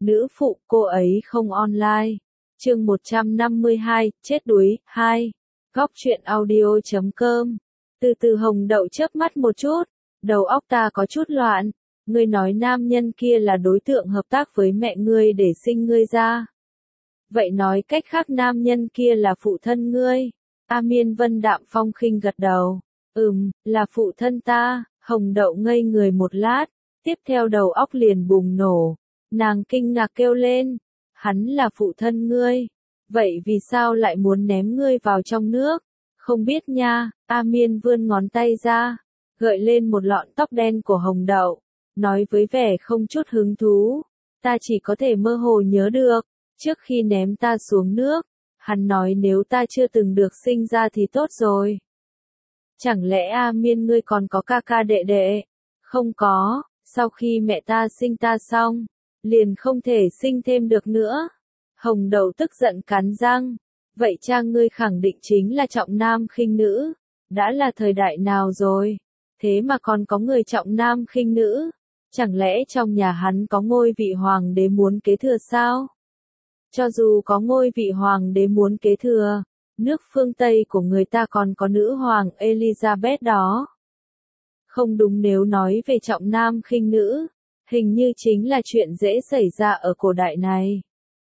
Nữ phụ cô ấy không online. Chương 152, chết đuối, 2. Góc truyện audio.com. Từ từ Hồng Đậu chớp mắt một chút, đầu óc ta có chút loạn. Ngươi nói nam nhân kia là đối tượng hợp tác với mẹ ngươi để sinh ngươi ra. Vậy nói cách khác nam nhân kia là phụ thân ngươi. A Miên Vân đạm phong khinh gật đầu. Là phụ thân ta. Hồng Đậu ngây người một lát, tiếp theo đầu óc liền bùng nổ. Nàng kinh ngạc kêu lên, hắn là phụ thân ngươi, vậy vì sao lại muốn ném ngươi vào trong nước? Không biết nha. A Miên vươn ngón tay ra, gợi lên một lọn tóc đen của Hồng Đậu, nói với vẻ không chút hứng thú, ta chỉ có thể mơ hồ nhớ được, trước khi ném ta xuống nước, hắn nói nếu ta chưa từng được sinh ra thì tốt rồi. Chẳng lẽ A Miên ngươi còn có ca ca đệ đệ? Không có, sau khi mẹ ta sinh ta xong, liền không thể sinh thêm được nữa. Hồng Đậu tức giận cắn răng, vậy cha ngươi khẳng định chính là trọng nam khinh nữ, đã là thời đại nào rồi, thế mà còn có người trọng nam khinh nữ, chẳng lẽ trong nhà hắn có ngôi vị hoàng đế muốn kế thừa sao? Cho dù có ngôi vị hoàng đế muốn kế thừa, nước phương Tây của người ta còn có nữ hoàng Elizabeth đó. Không đúng, nếu nói về trọng nam khinh nữ, hình như chính là chuyện dễ xảy ra ở cổ đại này.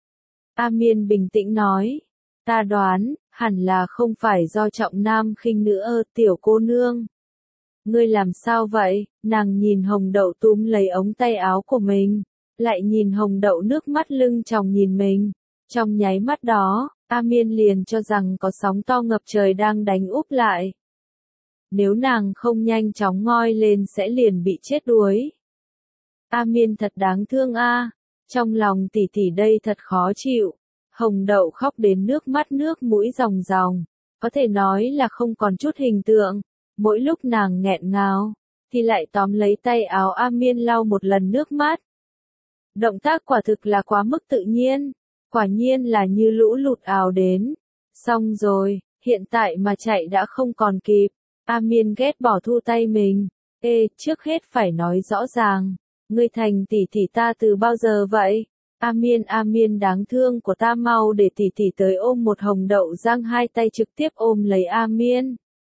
A Miên bình tĩnh nói, ta đoán, hẳn là không phải do trọng nam khinh nữ tiểu cô nương. Ngươi làm sao vậy? Nàng nhìn Hồng Đậu túm lấy ống tay áo của mình, lại nhìn Hồng Đậu nước mắt lưng tròng nhìn mình. Trong nháy mắt đó, A Miên liền cho rằng có sóng to ngập trời đang đánh úp lại. Nếu nàng không nhanh chóng ngoi lên sẽ liền bị chết đuối. A Miên thật đáng thương a, trong lòng tỷ tỷ đây thật khó chịu. Hồng Đậu khóc đến nước mắt nước mũi ròng ròng, có thể nói là không còn chút hình tượng. Mỗi lúc nàng nghẹn ngào, thì lại tóm lấy tay áo A Miên lau một lần nước mắt. Động tác quả thực là quá mức tự nhiên, quả nhiên là như lũ lụt ào đến. Xong rồi, hiện tại mà chạy đã không còn kịp. A Miên ghét bỏ thu tay mình. Trước hết phải nói rõ ràng, ngươi thành tỷ tỷ ta từ bao giờ vậy? A Miên đáng thương của ta, mau để tỷ tỷ tới ôm một. Hồng Đậu giang hai tay trực tiếp ôm lấy A Miên.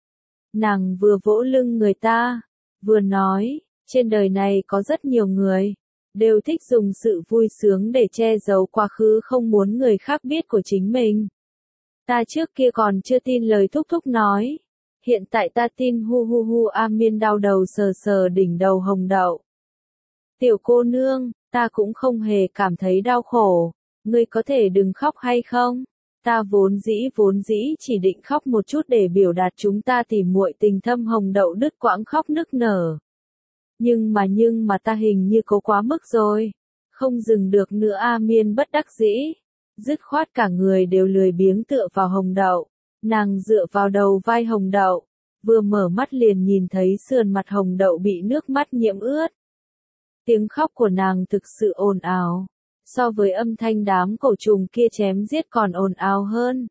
Nàng vừa vỗ lưng người ta, vừa nói, trên đời này có rất nhiều người, đều thích dùng sự vui sướng để che giấu quá khứ không muốn người khác biết của chính mình. Ta trước kia còn chưa tin lời thúc thúc nói, hiện tại ta tin. Hu. A Miên đau đầu sờ sờ đỉnh đầu Hồng Đậu. Tiểu cô nương, ta cũng không hề cảm thấy đau khổ, ngươi có thể đừng khóc hay không? Ta vốn dĩ chỉ định khóc một chút để biểu đạt chúng ta tỉ muội tình thâm. Hồng Đậu đứt quãng khóc nức nở. Nhưng mà ta hình như cố quá mức rồi, không dừng được nữa. A Miên bất đắc dĩ, dứt khoát cả người đều lười biếng tựa vào Hồng Đậu. Nàng dựa vào đầu vai Hồng Đậu, vừa mở mắt liền nhìn thấy sườn mặt Hồng Đậu bị nước mắt nhiễm ướt. Tiếng khóc của nàng thực sự ồn ào, so với âm thanh đám cổ trùng kia chém giết còn ồn ào hơn.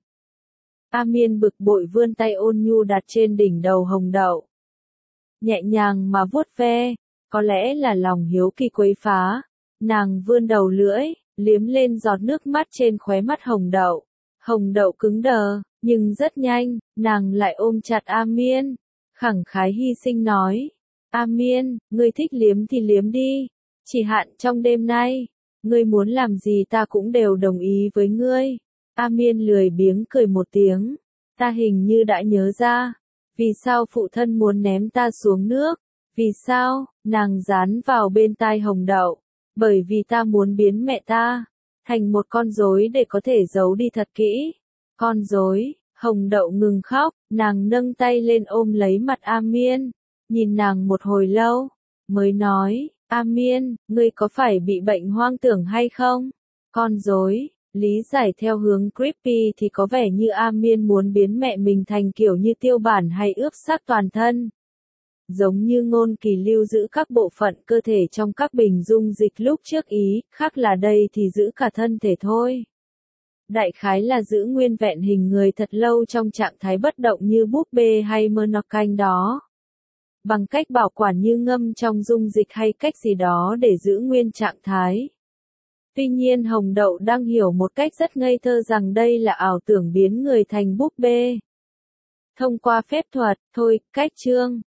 A Miên bực bội vươn tay ôn nhu đặt trên đỉnh đầu Hồng Đậu, nhẹ nhàng mà vuốt ve, có lẽ là lòng hiếu kỳ quấy phá. Nàng vươn đầu lưỡi, liếm lên giọt nước mắt trên khóe mắt Hồng Đậu. Hồng Đậu cứng đờ, nhưng rất nhanh, nàng lại ôm chặt A Miên, khẳng khái hy sinh nói, A Miên, ngươi thích liếm thì liếm đi, chỉ hạn trong đêm nay, ngươi muốn làm gì ta cũng đều đồng ý với ngươi. A Miên lười biếng cười một tiếng, ta hình như đã nhớ ra, vì sao phụ thân muốn ném ta xuống nước, vì sao? Nàng dán vào bên tai Hồng Đậu, bởi vì ta muốn biến mẹ ta thành một con rối để có thể giấu đi thật kỹ. Con rối? Hồng Đậu ngừng khóc, nàng nâng tay lên ôm lấy mặt A Miên, nhìn nàng một hồi lâu, mới nói, A Miên, ngươi có phải bị bệnh hoang tưởng hay không? Con rối, lý giải theo hướng creepy thì có vẻ như A Miên muốn biến mẹ mình thành kiểu như tiêu bản hay ướp xác toàn thân. Giống như Ngôn Kỳ lưu giữ các bộ phận cơ thể trong các bình dung dịch lúc trước ý, khác là đây thì giữ cả thân thể thôi. Đại khái là giữ nguyên vẹn hình người thật lâu trong trạng thái bất động như búp bê hay mannequin đó. Bằng cách bảo quản như ngâm trong dung dịch hay cách gì đó để giữ nguyên trạng thái. Tuy nhiên Hồng Đậu đang hiểu một cách rất ngây thơ rằng đây là ảo tưởng biến người thành búp bê. Thông qua phép thuật, thôi, cách chương.